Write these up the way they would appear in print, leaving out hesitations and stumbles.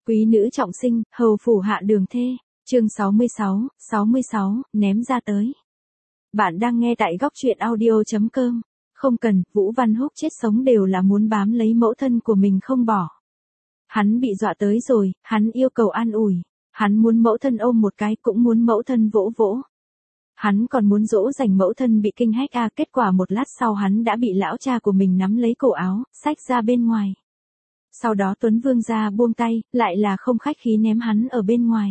Quý nữ trọng sinh, hầu phủ hạ đường thê. Chương 66, ném ra tới. Bạn đang nghe tại góc truyện audio.com. Không cần, Vũ Văn Húc chết sống đều là muốn bám lấy mẫu thân của mình không bỏ. Hắn bị dọa tới rồi, hắn yêu cầu an ủi. Hắn muốn mẫu thân ôm một cái, cũng muốn mẫu thân vỗ vỗ. Hắn còn muốn dỗ dành mẫu thân bị kinh hách kết quả một lát sau hắn đã bị lão cha của mình nắm lấy cổ áo, xách ra bên ngoài. Sau đó Tuấn Vương ra buông tay, lại là không khách khí ném hắn ở bên ngoài.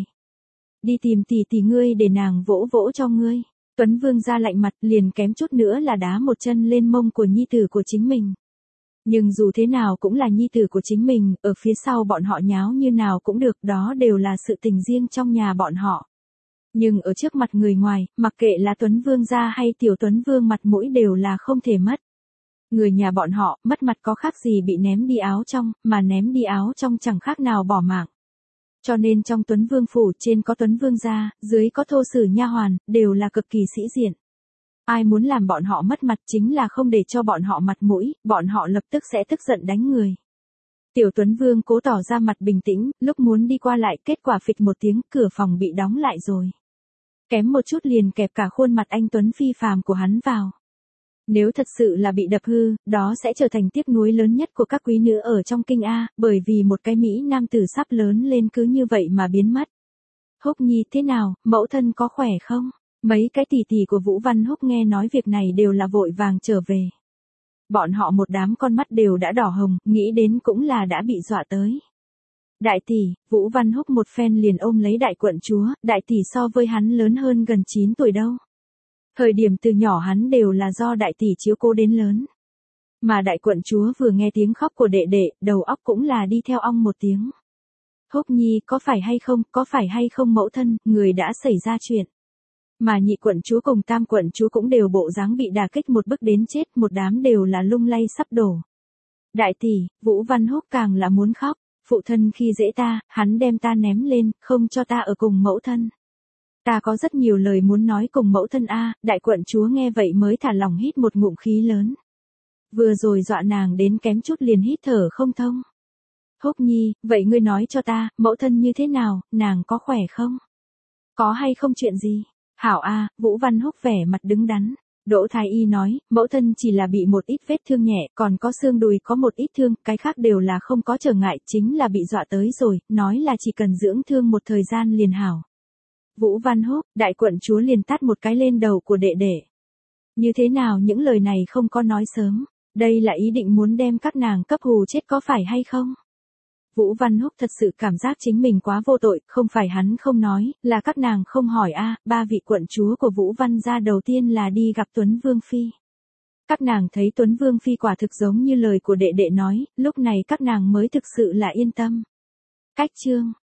Đi tìm tỷ ngươi để nàng vỗ vỗ cho ngươi. Tuấn Vương ra lạnh mặt liền kém chút nữa là đá một chân lên mông của nhi tử của chính mình. Nhưng dù thế nào cũng là nhi tử của chính mình, ở phía sau bọn họ nháo như nào cũng được, đó đều là sự tình riêng trong nhà bọn họ. Nhưng ở trước mặt người ngoài, mặc kệ là Tuấn Vương gia hay tiểu Tuấn Vương mặt mũi đều là không thể mất. Người nhà bọn họ, mất mặt có khác gì bị ném đi áo trong, mà ném đi áo trong chẳng khác nào bỏ mạng. Cho nên trong Tuấn Vương phủ trên có Tuấn Vương gia, dưới có thô sử nha hoàn, đều là cực kỳ sĩ diện. Ai muốn làm bọn họ mất mặt chính là không để cho bọn họ mặt mũi, bọn họ lập tức sẽ tức giận đánh người. Tiểu Tuấn Vương cố tỏ ra mặt bình tĩnh, lúc muốn đi qua lại kết quả phịch một tiếng, cửa phòng bị đóng lại rồi. Kém một chút liền kẹp cả khuôn mặt anh Tuấn phi phàm của hắn vào. Nếu thật sự là bị đập hư, đó sẽ trở thành tiếc nuối lớn nhất của các quý nữ ở trong kinh bởi vì một cái Mỹ nam tử sắp lớn lên cứ như vậy mà biến mất. Húc Nhi thế nào, mẫu thân có khỏe không? Mấy cái tỷ của Vũ Văn Húc nghe nói việc này đều là vội vàng trở về. Bọn họ một đám con mắt đều đã đỏ hồng, nghĩ đến cũng là đã bị dọa tới. Đại tỷ, Vũ Văn Húc một phen liền ôm lấy đại quận chúa, đại tỷ so với hắn lớn hơn gần 9 tuổi đâu. Thời điểm từ nhỏ hắn đều là do đại tỷ chiếu cố đến lớn. Mà đại quận chúa vừa nghe tiếng khóc của đệ đệ, đầu óc cũng là đi theo ong một tiếng. Húc Nhi có phải hay không mẫu thân, người đã xảy ra chuyện. Mà nhị quận chúa cùng tam quận chúa cũng đều bộ dáng bị đả kích một bức đến chết, một đám đều là lung lay sắp đổ. Đại tỷ, Vũ Văn Húc càng là muốn khóc, phụ thân khi dễ ta, hắn đem ta ném lên, không cho ta ở cùng mẫu thân. Ta có rất nhiều lời muốn nói cùng mẫu thân đại quận chúa nghe vậy mới thả lòng hít một ngụm khí lớn. Vừa rồi dọa nàng đến kém chút liền hít thở không thông. Húc Nhi, vậy ngươi nói cho ta, mẫu thân như thế nào, nàng có khỏe không? Có hay không chuyện gì? Hảo Vũ Văn Húc vẻ mặt đứng đắn. Đỗ Thái Y nói, mẫu thân chỉ là bị một ít vết thương nhẹ, còn có xương đùi có một ít thương, cái khác đều là không có trở ngại, chính là bị dọa tới rồi, nói là chỉ cần dưỡng thương một thời gian liền hảo. Vũ Văn Húc, đại quận chúa liền tát một cái lên đầu của đệ đệ. Như thế nào những lời này không có nói sớm, đây là ý định muốn đem các nàng cấp hù chết có phải hay không? Vũ Văn Húc thật sự cảm giác chính mình quá vô tội, không phải hắn không nói, là các nàng không hỏi ba vị quận chúa của Vũ Văn gia đầu tiên là đi gặp Tuấn Vương Phi. Các nàng thấy Tuấn Vương Phi quả thực giống như lời của đệ đệ nói, lúc này các nàng mới thực sự là yên tâm. Cách chương